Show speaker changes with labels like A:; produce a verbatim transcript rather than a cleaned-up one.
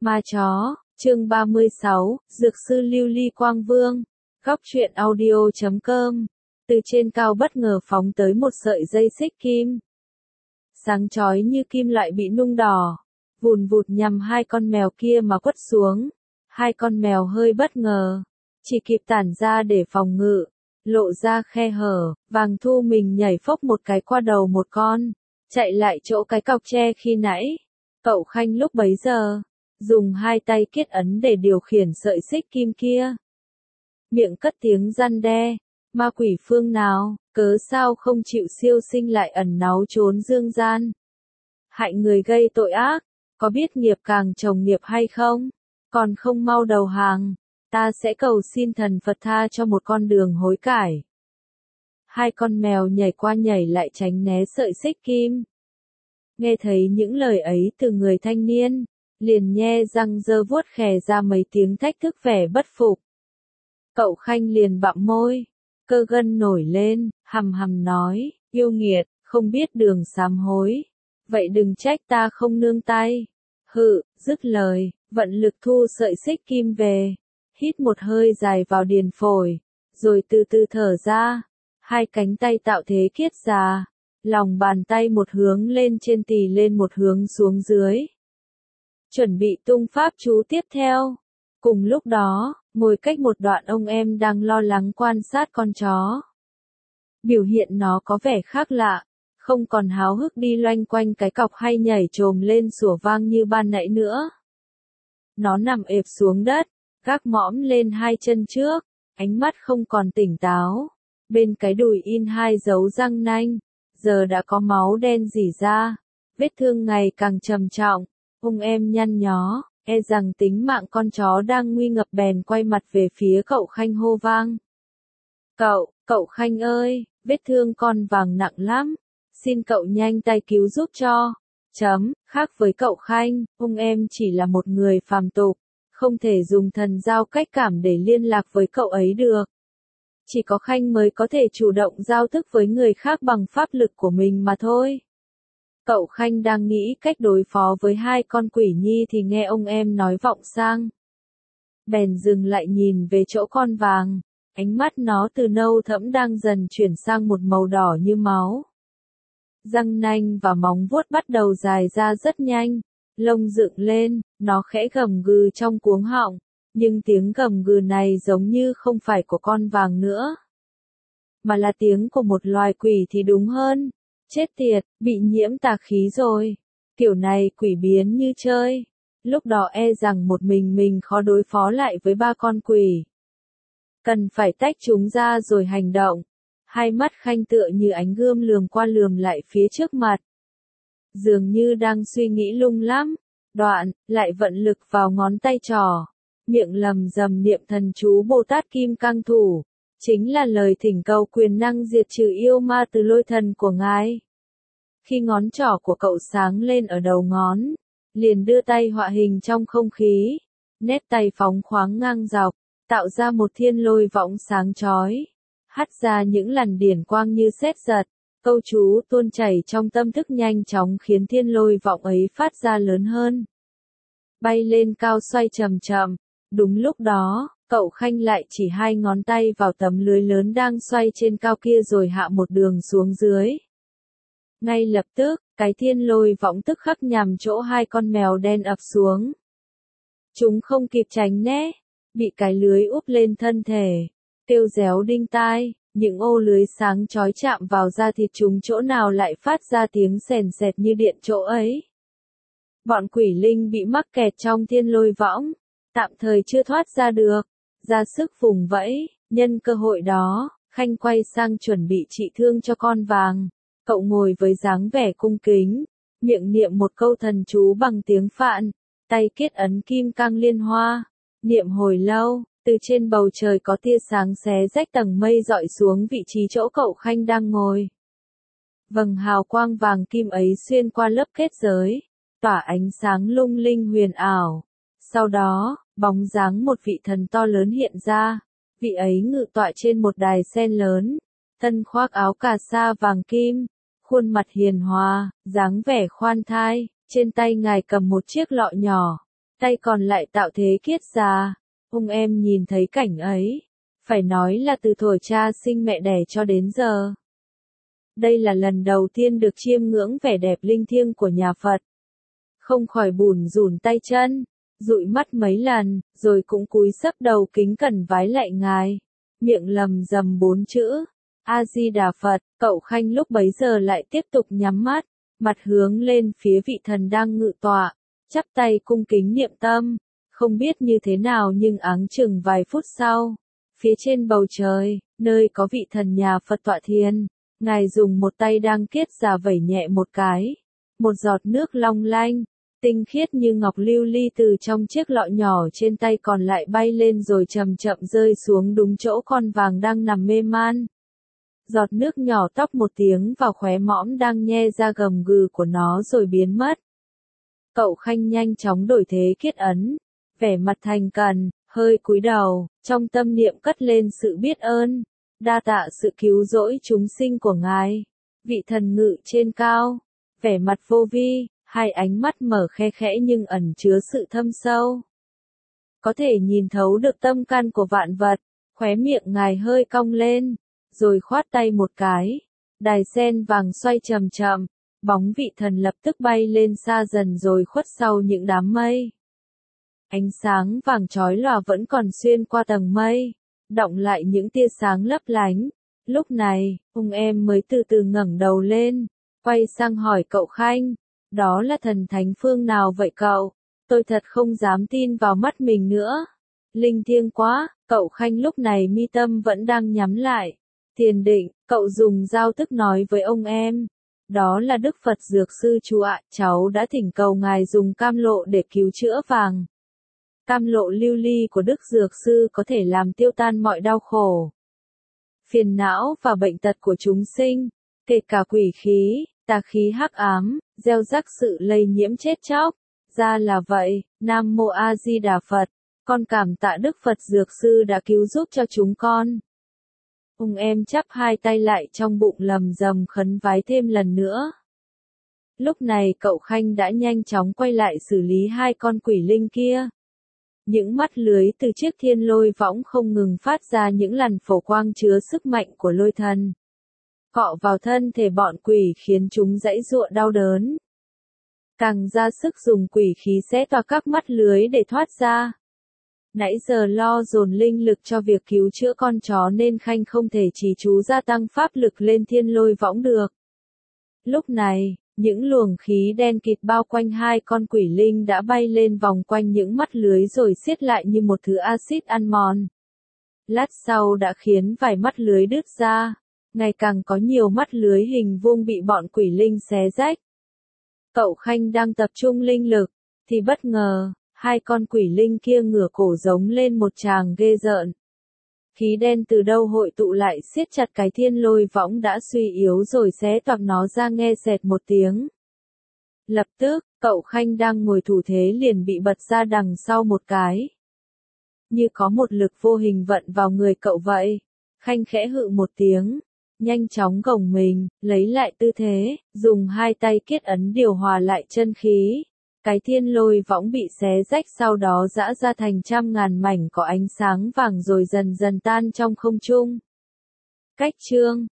A: Ma chó, chương ba mươi sáu, Dược sư Lưu Ly Quang Vương, góc truyện audio chấm com. Từ trên cao bất ngờ phóng tới một sợi dây xích kim. Sáng chói như kim loại bị nung đỏ, vùn vụt nhằm hai con mèo kia mà quất xuống. Hai con mèo hơi bất ngờ, chỉ kịp tản ra để phòng ngự, lộ ra khe hở, Vàng Thu mình nhảy phốc một cái qua đầu một con, chạy lại chỗ cái cọc tre khi nãy. Cậu Khanh lúc bấy giờ dùng hai tay kết ấn để điều khiển sợi xích kim kia. Miệng cất tiếng răn đe, ma quỷ phương nào, cớ sao không chịu siêu sinh lại ẩn náu trốn dương gian. Hại người gây tội ác, có biết nghiệp càng trồng nghiệp hay không? Còn không mau đầu hàng, ta sẽ cầu xin thần Phật tha cho một con đường hối cải. Hai con mèo nhảy qua nhảy lại tránh né sợi xích kim. Nghe thấy những lời ấy từ người thanh niên, liền nhe răng giơ vuốt khè ra mấy tiếng thách thức vẻ bất phục. Cậu Khanh liền bặm môi, cơ gân nổi lên, hầm hầm nói, yêu nghiệt, không biết đường sám hối. Vậy đừng trách ta không nương tay. Hự, dứt lời, vận lực thu sợi xích kim về, hít một hơi dài vào điền phổi, rồi từ từ thở ra, hai cánh tay tạo thế kiết già, lòng bàn tay một hướng lên trên tì lên một hướng xuống dưới. Chuẩn bị tung pháp chú tiếp theo. Cùng lúc đó, ngồi cách một đoạn ông em đang lo lắng quan sát con chó. Biểu hiện nó có vẻ khác lạ, không còn háo hức đi loanh quanh cái cọc hay nhảy chồm lên sủa vang như ban nãy nữa. Nó nằm ẹp xuống đất, gác mõm lên hai chân trước, ánh mắt không còn tỉnh táo. Bên cái đùi in hai dấu răng nanh, giờ đã có máu đen rỉ ra, vết thương ngày càng trầm trọng. Ông em nhăn nhó, e rằng tính mạng con chó đang nguy ngập bèn quay mặt về phía cậu Khanh hô vang. Cậu, cậu Khanh ơi, vết thương con Vàng nặng lắm, xin cậu nhanh tay cứu giúp cho. Chấm, khác với cậu Khanh, ông em chỉ là một người phàm tục, không thể dùng thần giao cách cảm để liên lạc với cậu ấy được. Chỉ có Khanh mới có thể chủ động giao thức với người khác bằng pháp lực của mình mà thôi. Cậu Khanh đang nghĩ cách đối phó với hai con quỷ nhi thì nghe ông em nói vọng sang. Bèn dừng lại nhìn về chỗ con Vàng, ánh mắt nó từ nâu thẫm đang dần chuyển sang một màu đỏ như máu. Răng nanh và móng vuốt bắt đầu dài ra rất nhanh, lông dựng lên, nó khẽ gầm gừ trong cuống họng, nhưng tiếng gầm gừ này giống như không phải của con Vàng nữa, mà là tiếng của một loài quỷ thì đúng hơn. Chết tiệt, bị nhiễm tà khí rồi. Kiểu này quỷ biến như chơi. Lúc đó e rằng một mình mình khó đối phó lại với ba con quỷ. Cần phải tách chúng ra rồi hành động. Hai mắt Khanh tựa như ánh gươm lườm qua lườm lại phía trước mặt. Dường như đang suy nghĩ lung lắm. Đoạn, lại vận lực vào ngón tay trỏ. Miệng lầm rầm niệm thần chú Bồ Tát Kim Cang Thủ. Chính là lời thỉnh cầu quyền năng diệt trừ yêu ma từ lôi thần của ngài. Khi ngón trỏ của cậu sáng lên ở đầu ngón, liền đưa tay họa hình trong không khí, nét tay phóng khoáng ngang dọc, tạo ra một thiên lôi võng sáng chói, hắt ra những làn điển quang như sét giật. Câu chú tuôn chảy trong tâm thức nhanh chóng khiến thiên lôi vọng ấy phát ra lớn hơn, bay lên cao xoay chậm chậm. Đúng lúc đó, cậu Khanh lại chỉ hai ngón tay vào tấm lưới lớn đang xoay trên cao kia rồi hạ một đường xuống dưới. Ngay lập tức, cái thiên lôi võng tức khắc nhằm chỗ hai con mèo đen ập xuống. Chúng không kịp tránh né, bị cái lưới úp lên thân thể, kêu réo đinh tai, những ô lưới sáng chói chạm vào da thịt chúng chỗ nào lại phát ra tiếng sèn sẹt như điện chỗ ấy. Bọn quỷ linh bị mắc kẹt trong thiên lôi võng, tạm thời chưa thoát ra được, ra sức vùng vẫy. Nhân cơ hội đó, Khanh quay sang chuẩn bị trị thương cho con Vàng. Cậu ngồi với dáng vẻ cung kính, miệng niệm một câu thần chú bằng tiếng Phạn, tay kết ấn kim cang liên hoa. Niệm hồi lâu, từ trên bầu trời có tia sáng xé rách tầng mây dọi xuống vị trí chỗ cậu Khanh đang ngồi. Vầng hào quang vàng kim ấy xuyên qua lớp kết giới, tỏa ánh sáng lung linh huyền ảo. Sau đó, bóng dáng một vị thần to lớn hiện ra, vị ấy ngự tọa trên một đài sen lớn, thân khoác áo cà sa vàng kim, khuôn mặt hiền hòa, dáng vẻ khoan thai, trên tay ngài cầm một chiếc lọ nhỏ, tay còn lại tạo thế kiết già. Ông em nhìn thấy cảnh ấy, phải nói là từ thuở cha sinh mẹ đẻ cho đến giờ. Đây là lần đầu tiên được chiêm ngưỡng vẻ đẹp linh thiêng của nhà Phật. Không khỏi bủn rủn tay chân, dụi mắt mấy lần, rồi cũng cúi sấp đầu kính cẩn vái lạy ngài, miệng lầm rầm bốn chữ, A-di-đà Phật. Cậu Khanh lúc bấy giờ lại tiếp tục nhắm mắt, mặt hướng lên phía vị thần đang ngự tọa, chắp tay cung kính niệm tâm. Không biết như thế nào nhưng áng chừng vài phút sau, phía trên bầu trời, nơi có vị thần nhà Phật tọa thiền, ngài dùng một tay đang kiết già vẩy nhẹ một cái, một giọt nước long lanh, tinh khiết như ngọc lưu ly từ trong chiếc lọ nhỏ trên tay còn lại bay lên rồi chậm chậm rơi xuống đúng chỗ con vàng đang nằm mê man. Giọt nước nhỏ tóc một tiếng vào khóe mõm đang nhe ra gầm gừ của nó rồi biến mất. Cậu Khanh nhanh chóng đổi thế kiết ấn, vẻ mặt thành cần, hơi cúi đầu, trong tâm niệm cất lên sự biết ơn, đa tạ sự cứu rỗi chúng sinh của ngài. Vị thần ngự trên cao, vẻ mặt vô vi, hai ánh mắt mở khe khẽ nhưng ẩn chứa sự thâm sâu. Có thể nhìn thấu được tâm can của vạn vật, khóe miệng ngài hơi cong lên, rồi khoát tay một cái. Đài sen vàng xoay chậm chậm, bóng vị thần lập tức bay lên xa dần rồi khuất sau những đám mây. Ánh sáng vàng chói lòa vẫn còn xuyên qua tầng mây, đọng lại những tia sáng lấp lánh. Lúc này, ông em mới từ từ ngẩng đầu lên, quay sang hỏi cậu Khanh, đó là thần thánh phương nào vậy cậu? Tôi thật không dám tin vào mắt mình nữa. Linh thiêng quá. Cậu Khanh lúc này mi tâm vẫn đang nhắm lại. Thiền định, cậu dùng giao thức nói với ông em. Đó là Đức Phật Dược Sư chú ạ, cháu đã thỉnh cầu ngài dùng cam lộ để cứu chữa vàng. Cam lộ lưu ly của Đức Dược Sư có thể làm tiêu tan mọi đau khổ, phiền não và bệnh tật của chúng sinh, kể cả quỷ khí, tà khí hắc ám, gieo rắc sự lây nhiễm chết chóc. Ra là vậy, Nam Mô A Di Đà Phật, con cảm tạ Đức Phật Dược Sư đã cứu giúp cho chúng con. Ông em chắp hai tay lại trong bụng lầm rầm khấn vái thêm lần nữa. Lúc này cậu Khanh đã nhanh chóng quay lại xử lý hai con quỷ linh kia. Những mắt lưới từ chiếc thiên lôi võng không ngừng phát ra những làn phổ quang chứa sức mạnh của lôi thần. Cọ vào thân thể bọn quỷ khiến chúng giãy giụa đau đớn. Càng ra sức dùng quỷ khí xé toạc các mắt lưới để thoát ra. Nãy giờ lo dồn linh lực cho việc cứu chữa con chó nên Khanh không thể trì chú gia tăng pháp lực lên thiên lôi võng được. Lúc này, những luồng khí đen kịt bao quanh hai con quỷ linh đã bay lên vòng quanh những mắt lưới rồi siết lại như một thứ axit ăn mòn. Lát sau đã khiến vài mắt lưới đứt ra, ngày càng có nhiều mắt lưới hình vuông bị bọn quỷ linh xé rách. Cậu Khanh đang tập trung linh lực, thì bất ngờ, hai con quỷ linh kia ngửa cổ giống lên một tràng ghê rợn. Khí đen từ đâu hội tụ lại siết chặt cái thiên lôi võng đã suy yếu rồi xé toạc nó ra nghe xẹt một tiếng. Lập tức, cậu Khanh đang ngồi thủ thế liền bị bật ra đằng sau một cái. Như có một lực vô hình vận vào người cậu vậy. Khanh khẽ hự một tiếng, nhanh chóng gồng mình, lấy lại tư thế, dùng hai tay kiết ấn điều hòa lại chân khí. Cái thiên lôi võng bị xé rách sau đó giã ra thành trăm ngàn mảnh có ánh sáng vàng rồi dần dần tan trong không trung. Cách chương